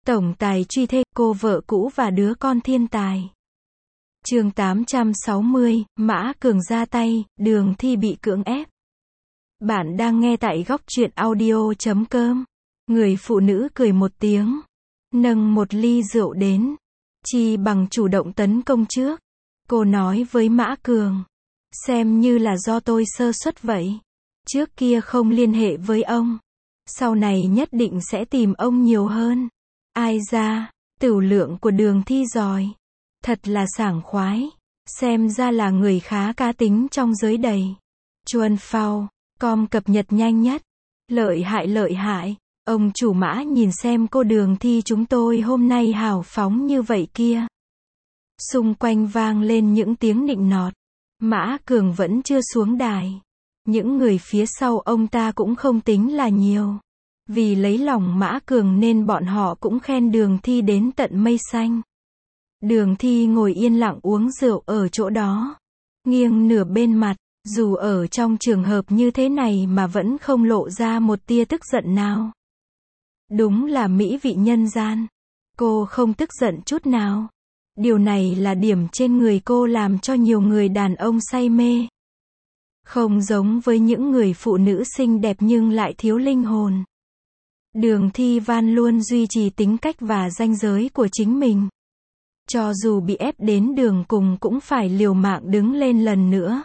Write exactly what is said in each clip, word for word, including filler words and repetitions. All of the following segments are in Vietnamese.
Tổng tài truy thê, cô vợ cũ và đứa con thiên tài. Chương tám trăm sáu mươi, Mã Cường ra tay, Đường Thi bị cưỡng ép. Bạn đang nghe tại góc truyện audio chấm com. Người phụ nữ cười một tiếng, nâng một ly rượu đến. Chi bằng chủ động tấn công trước. Cô nói với Mã Cường, xem như là do tôi sơ suất vậy. Trước kia không liên hệ với ông, sau này nhất định sẽ tìm ông nhiều hơn. Ai ra, tửu lượng của Đường Thi giỏi, thật là sảng khoái. Xem ra là người khá cá tính trong giới đầy. Chuan phao, com cập nhật nhanh nhất. Lợi hại lợi hại. Ông chủ Mã nhìn xem cô Đường Thi chúng tôi hôm nay hào phóng như vậy kia. Xung quanh vang lên những tiếng nịnh nọt. Mã Cường vẫn chưa xuống đài. Những người phía sau ông ta cũng không tính là nhiều. Vì lấy lòng Mã Cường nên bọn họ cũng khen Đường Thi đến tận mây xanh. Đường Thi ngồi yên lặng uống rượu ở chỗ đó, nghiêng nửa bên mặt, dù ở trong trường hợp như thế này mà vẫn không lộ ra một tia tức giận nào. Đúng là mỹ vị nhân gian. Cô không tức giận chút nào. Điều này là điểm trên người cô làm cho nhiều người đàn ông say mê. Không giống với những người phụ nữ xinh đẹp nhưng lại thiếu linh hồn. Đường Thi Văn luôn duy trì tính cách và ranh giới của chính mình. Cho dù bị ép đến đường cùng cũng phải liều mạng đứng lên lần nữa.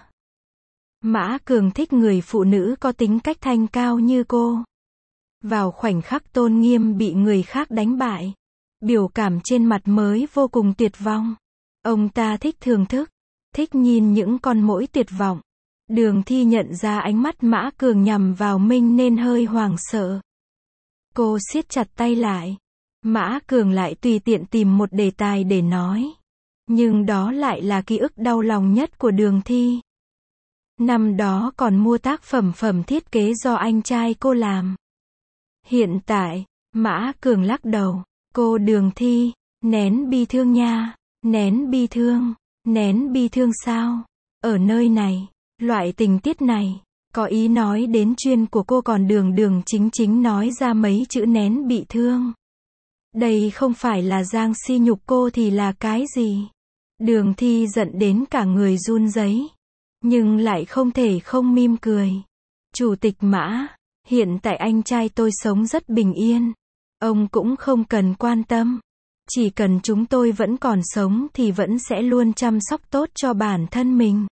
Mã Cường thích người phụ nữ có tính cách thanh cao như cô. Vào khoảnh khắc tôn nghiêm bị người khác đánh bại, biểu cảm trên mặt mới vô cùng tuyệt vọng. Ông ta thích thưởng thức, thích nhìn những con muỗi tuyệt vọng. Đường Thi nhận ra ánh mắt Mã Cường nhằm vào mình nên hơi hoảng sợ. Cô siết chặt tay lại. Mã Cường lại tùy tiện tìm một đề tài để nói. Nhưng đó lại là ký ức đau lòng nhất của Đường Thi. Năm đó còn mua tác phẩm phẩm thiết kế do anh trai cô làm. Hiện tại, Mã Cường lắc đầu. Cô Đường Thi, nén bi thương nha. Nén bi thương. Nén bi thương sao? Ở nơi này, loại tình tiết này, có ý nói đến chuyên của cô còn đường đường chính chính nói ra mấy chữ nén bị thương. Đây không phải là giang si nhục cô thì là cái gì? Đường Thi giận đến cả người run rẩy, nhưng lại không thể không mỉm cười. Chủ tịch Mã, hiện tại anh trai tôi sống rất bình yên. Ông cũng không cần quan tâm. Chỉ cần chúng tôi vẫn còn sống thì vẫn sẽ luôn chăm sóc tốt cho bản thân mình.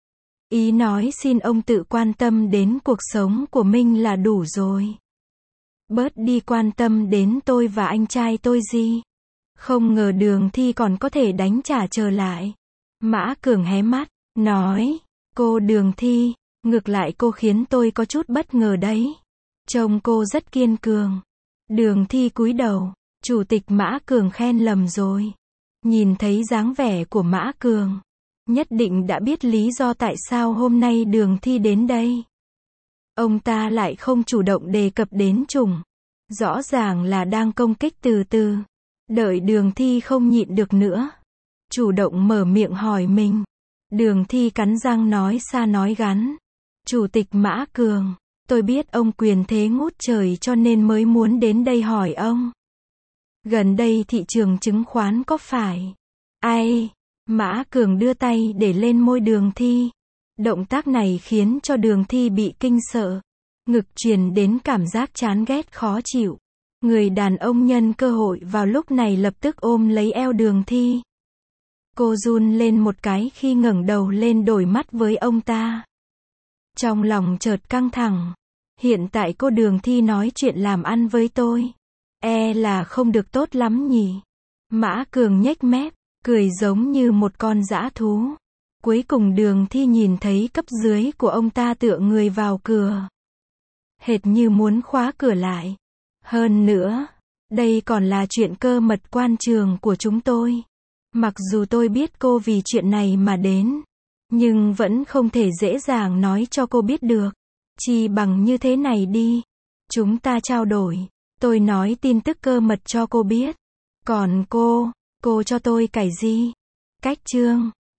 Ý nói xin ông tự quan tâm đến cuộc sống của mình là đủ rồi. Bớt đi quan tâm đến tôi và anh trai tôi gì. Không ngờ Đường Thi còn có thể đánh trả trở lại. Mã Cường hé mắt, nói, cô Đường Thi, ngược lại cô khiến tôi có chút bất ngờ đấy. Trông cô rất kiên cường. Đường Thi cúi đầu, chủ tịch Mã Cường khen lầm rồi. Nhìn thấy dáng vẻ của Mã Cường, nhất định đã biết lý do tại sao hôm nay Đường Thi đến đây. Ông ta lại không chủ động đề cập đến Trùng. Rõ ràng là đang công kích từ từ. Đợi Đường Thi không nhịn được nữa, chủ động mở miệng hỏi mình. Đường Thi cắn răng nói xa nói ngắn. Chủ tịch Mã Cường, tôi biết ông quyền thế ngút trời cho nên mới muốn đến đây hỏi ông. Gần đây thị trường chứng khoán có phải? Ai? Mã Cường đưa tay để lên môi Đường Thi. Động tác này khiến cho Đường Thi bị kinh sợ. Ngực truyền đến cảm giác chán ghét khó chịu. Người đàn ông nhân cơ hội vào lúc này lập tức ôm lấy eo Đường Thi. Cô run lên một cái khi ngẩng đầu lên đối mắt với ông ta. Trong lòng chợt căng thẳng. Hiện tại cô Đường Thi nói chuyện làm ăn với tôi, e là không được tốt lắm nhỉ. Mã Cường nhếch mép, cười giống như một con dã thú. Cuối cùng Đường Thi nhìn thấy cấp dưới của ông ta tựa người vào cửa. Hệt như muốn khóa cửa lại. Hơn nữa, đây còn là chuyện cơ mật quan trường của chúng tôi. Mặc dù tôi biết cô vì chuyện này mà đến, nhưng vẫn không thể dễ dàng nói cho cô biết được. Chi bằng như thế này đi. Chúng ta trao đổi. Tôi nói tin tức cơ mật cho cô biết. Còn cô, cô cho tôi cải gì? Cách chương.